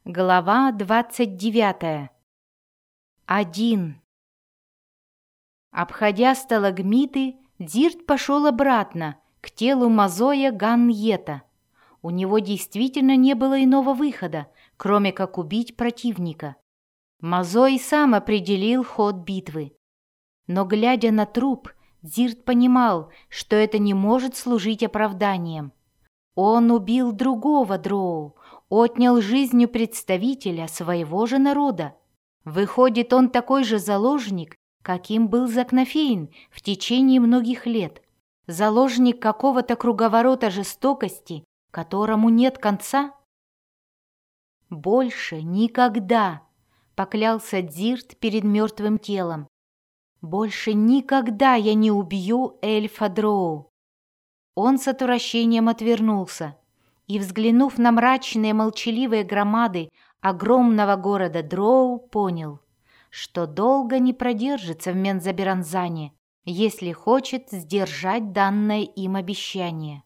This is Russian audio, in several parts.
Глава 29. 1. Обходя сталагмиты, Дзирт пошел обратно, к телу Мазоя Ганьета. У него действительно не было иного выхода, кроме как убить противника. Мазой сам определил ход битвы. Но, глядя на труп, Дзирт понимал, что это не может служить оправданием. Он убил другого дроу, отнял жизнь у представителя своего же народа. Выходит, он такой же заложник, каким был Закнафейн в течение многих лет. Заложник какого-то круговорота жестокости, которому нет конца? «Больше никогда», — поклялся Дзирт перед мертвым телом, «больше никогда я не убью эльфа Дроу». Он с отвращением отвернулся и, взглянув на мрачные молчаливые громады огромного города Дроу, понял, что долго не продержится в Мензаберанзане, если хочет сдержать данное им обещание.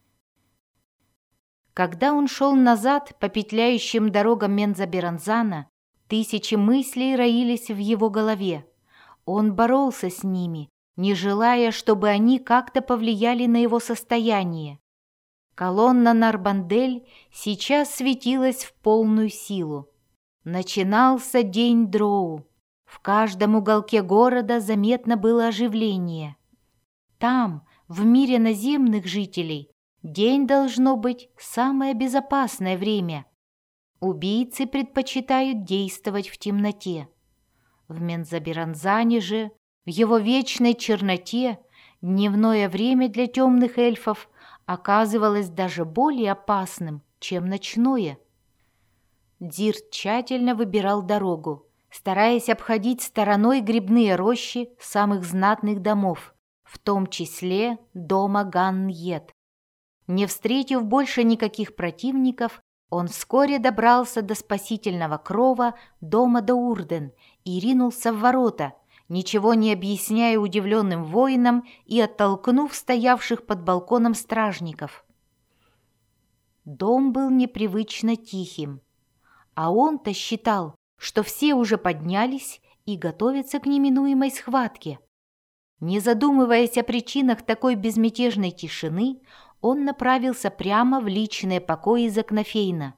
Когда он шел назад по петляющим дорогам Мензаберанзана, тысячи мыслей роились в его голове. Он боролся с ними, не желая, чтобы они как-то повлияли на его состояние. Колонна Нарбандель сейчас светилась в полную силу. Начинался день Дроу. В каждом уголке города заметно было оживление. Там, в мире наземных жителей, день должно быть самое безопасное время. Убийцы предпочитают действовать в темноте. В Мензаберанзане же, в его вечной черноте, дневное время для темных эльфов оказывалось даже более опасным, чем ночное. Дзирт тщательно выбирал дорогу, стараясь обходить стороной грибные рощи самых знатных домов, в том числе дома Ганьет. Не встретив больше никаких противников, он вскоре добрался до спасительного крова дома Даурден и ринулся в ворота, ничего не объясняя удивленным воинам и оттолкнув стоявших под балконом стражников. Дом был непривычно тихим, а он-то считал, что все уже поднялись и готовятся к неминуемой схватке. Не задумываясь о причинах такой безмятежной тишины, он направился прямо в личные покои Закнафейна.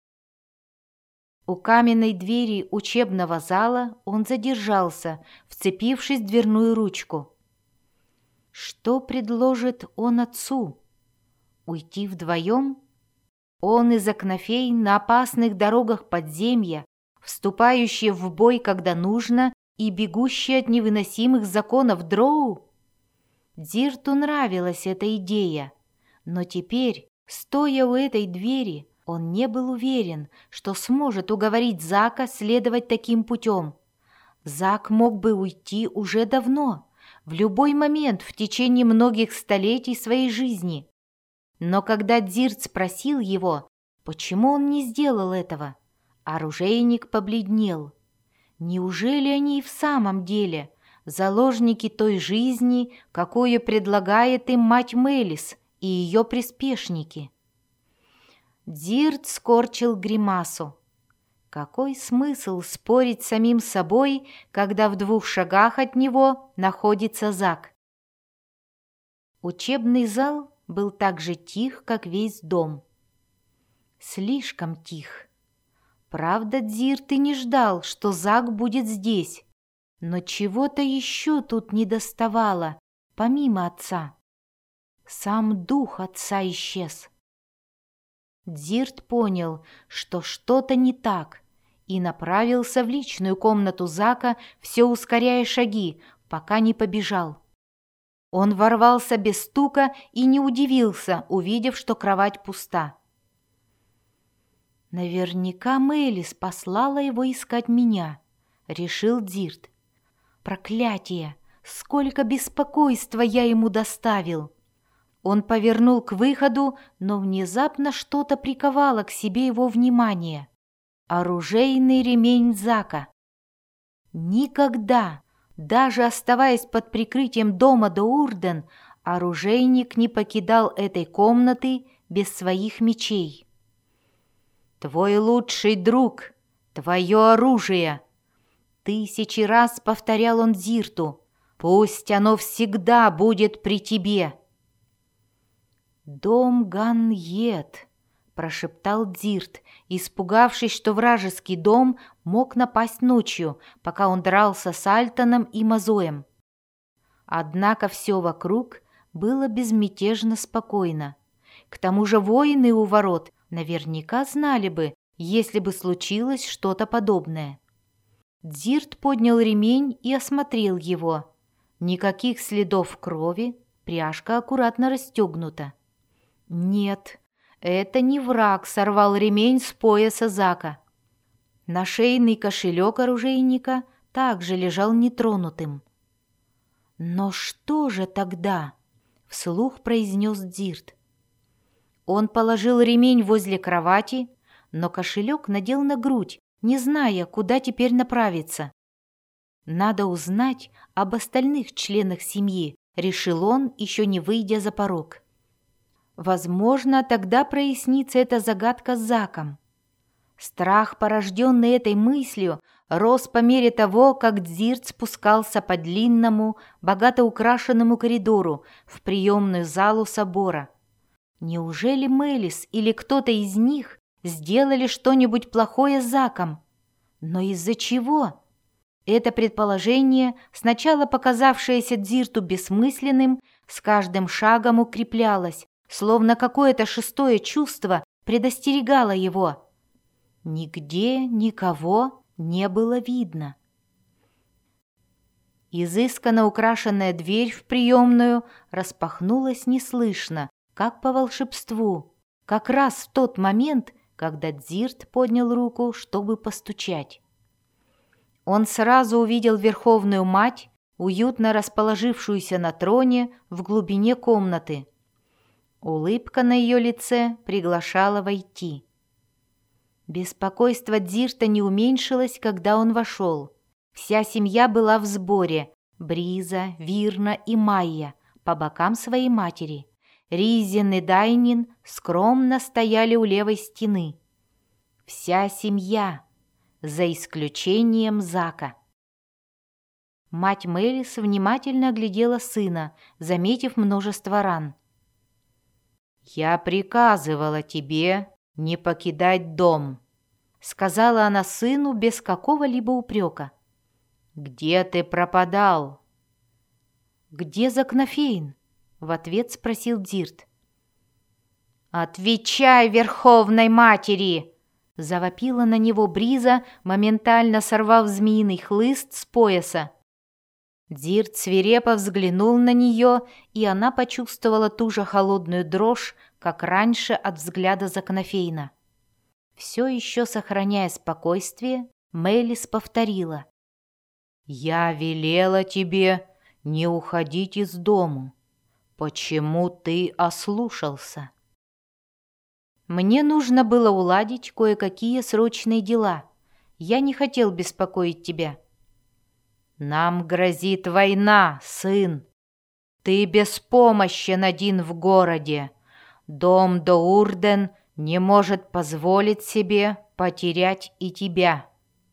У каменной двери учебного зала он задержался, вцепившись в дверную ручку. Что предложит он отцу? Уйти вдвоем? Он и Закнафейн на опасных дорогах подземья, вступающие в бой, когда нужно, и бегущие от невыносимых законов Дроу? Дзирту нравилась эта идея, но теперь, стоя у этой двери, он не был уверен, что сможет уговорить Зака следовать таким путем. Зак мог бы уйти уже давно, в любой момент в течение многих столетий своей жизни. Но когда Дзирт спросил его, почему он не сделал этого, оружейник побледнел. Неужели они и в самом деле заложники той жизни, какую предлагает им мать Мелис и ее приспешники? Дзирт скорчил гримасу. Какой смысл спорить с самим собой, когда в 2 шагах от него находится Зак? Учебный зал был так же тих, как весь дом. Слишком тих. Правда, Дзирт и не ждал, что Зак будет здесь, но чего-то еще тут недоставало, помимо отца. Сам дух отца исчез. Дзирт понял, что что-то не так, и направился в личную комнату Зака, все ускоряя шаги, пока не побежал. Он ворвался без стука и не удивился, увидев, что кровать пуста. «Наверняка Мелис послала его искать меня», — решил Дзирт. «Проклятие! Сколько беспокойства я ему доставил!» Он повернул к выходу, но внезапно что-то приковало к себе его внимание. Оружейный ремень Зака. Никогда, даже оставаясь под прикрытием дома Даурден, оружейник не покидал этой комнаты без своих мечей. твой лучший друг, твое оружие. 1000 раз повторял он Дзирту: пусть оно всегда будет при тебе. «Дом Ганьет», — прошептал Дзирт, испугавшись, что вражеский дом мог напасть ночью, пока он дрался с Альтаном и Мазоем. Однако все вокруг было безмятежно спокойно. К тому же воины у ворот наверняка знали бы, если бы случилось что-то подобное. Дзирт поднял ремень и осмотрел его. Никаких следов крови, пряжка аккуратно расстегнута. Нет, это не враг сорвал ремень с пояса Зака. Нашейный кошелек оружейника также лежал нетронутым. «Но что же тогда?» — вслух произнес Дзирт. Он положил ремень возле кровати, но кошелек надел на грудь, не зная, куда теперь направиться. «Надо узнать об остальных членах семьи», — решил он, еще не выйдя за порог. Возможно, тогда прояснится эта загадка с Заком. Страх, порожденный этой мыслью, рос по мере того, как Дзирт спускался по длинному, богато украшенному коридору в приемную залу собора. Неужели Мелис или кто-то из них сделали что-нибудь плохое с Заком? Но из-за чего? Это предположение, сначала показавшееся Дзирту бессмысленным, с каждым шагом укреплялось, словно какое-то шестое чувство предостерегало его. Нигде никого не было видно. Изысканно украшенная дверь в приемную распахнулась неслышно, как по волшебству, как раз в тот момент, когда Дзирт поднял руку, чтобы постучать. Он сразу увидел Верховную Мать, уютно расположившуюся на троне в глубине комнаты. Улыбка на ее лице приглашала войти. Беспокойство Дзирта не уменьшилось, когда он вошел. Вся семья была в сборе: Бриза, Вирна и Майя по бокам своей матери. Ризин и Дайнин скромно стояли у левой стены. Вся семья, за исключением Зака. Мать Мелис внимательно оглядела сына, заметив множество ран. «Я приказывала тебе не покидать дом», — сказала она сыну без какого-либо упрека. «Где ты пропадал?» «Где Закнофейн?» — в ответ спросил Дзирт. «Отвечай, Верховной Матери!» — завопила на него Бриза, моментально сорвав змеиный хлыст с пояса. Дзирт свирепо взглянул на нее, и она почувствовала ту же холодную дрожь, как раньше от взгляда Закнофейна. Все еще сохраняя спокойствие, Мелис повторила: «Я велела тебе не уходить из дому. Почему ты ослушался?» «Мне нужно было уладить кое-какие срочные дела. Я не хотел беспокоить тебя». «Нам грозит война, сын. Ты беспомощен один в городе. Дом Доурден не может позволить себе потерять и тебя».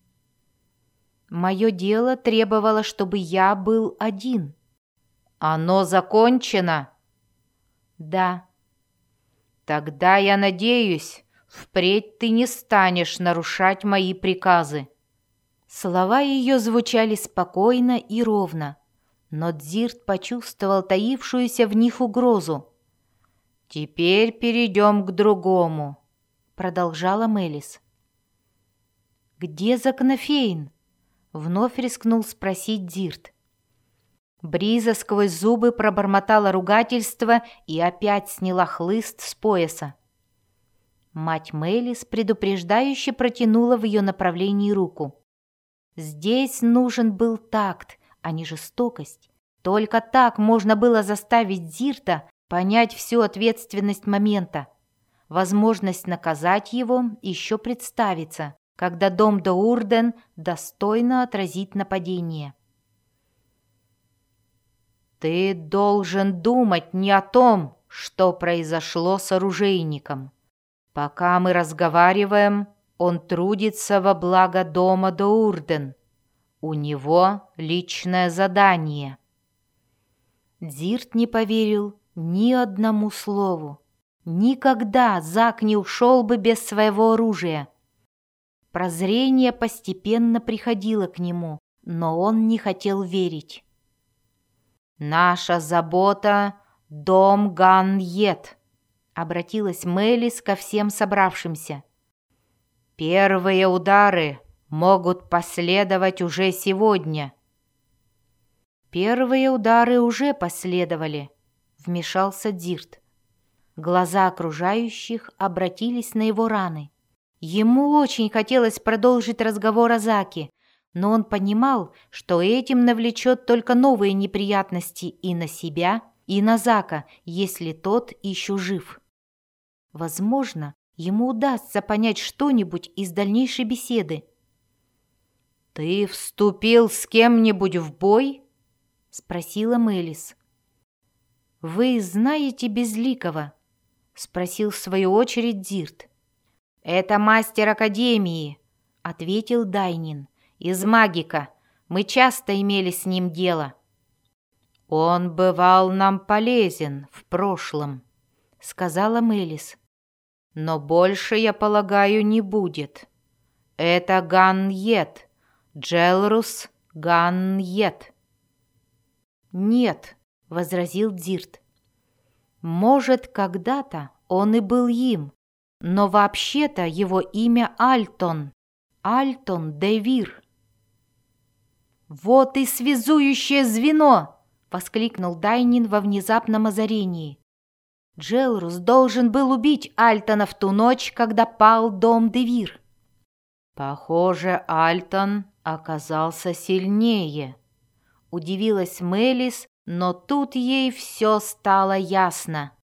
«Мое дело требовало, чтобы я был один». «Оно закончено?» «Да». «Тогда, я надеюсь, впредь ты не станешь нарушать мои приказы». Слова ее звучали спокойно и ровно, но Дзирт почувствовал таившуюся в них угрозу. «Теперь перейдем к другому», — продолжала Мелис. «Где Закнофейн?» — вновь рискнул спросить Дзирт. Бриза сквозь зубы пробормотала ругательство и опять сняла хлыст с пояса. Мать Мелис предупреждающе протянула в ее направлении руку. Здесь нужен был такт, а не жестокость. Только так можно было заставить Дзирта понять всю ответственность момента. Возможность наказать его еще представится, когда дом Доурден достойно отразит нападение. «Ты должен думать не о том, что произошло с оружейником. Пока мы разговариваем, он трудится во благо дома Доурден. У него личное задание». Дирт не поверил ни одному слову. Никогда Зак не ушел бы без своего оружия. Прозрение постепенно приходило к нему, но он не хотел верить. «Наша забота — дом Ган-Йет», — обратилась Мелис ко всем собравшимся. «Первые удары могут последовать уже сегодня». «Первые удары уже последовали», — вмешался Дирт. Глаза окружающих обратились на его раны. Ему очень хотелось продолжить разговор о Заке, но он понимал, что этим навлечет только новые неприятности и на себя, и на Зака, если тот еще жив. Возможно, ему удастся понять что-нибудь из дальнейшей беседы. «Ты вступил с кем-нибудь в бой?» — спросила Мелис. «Вы знаете Безликого?» — спросил в свою очередь Дирт. «Это мастер Академии», — ответил Дайнин. «Из магика. Мы часто имели с ним дело». «Он бывал нам полезен в прошлом», — сказала Мелис. «Но больше, я полагаю, не будет. Это Ган-Йет, Джелрус Ган-Йет». «Нет», — возразил Дирт. «Может, когда-то он и был им, но вообще-то его имя Альтон, Альтон де Вир». «Вот и связующее звено!» — воскликнул Дайнин во внезапном озарении. Джелрус должен был убить Альтона в ту ночь, когда пал дом де Вир. «Похоже, Альтон оказался сильнее», — удивилась Мелис, но тут ей все стало ясно.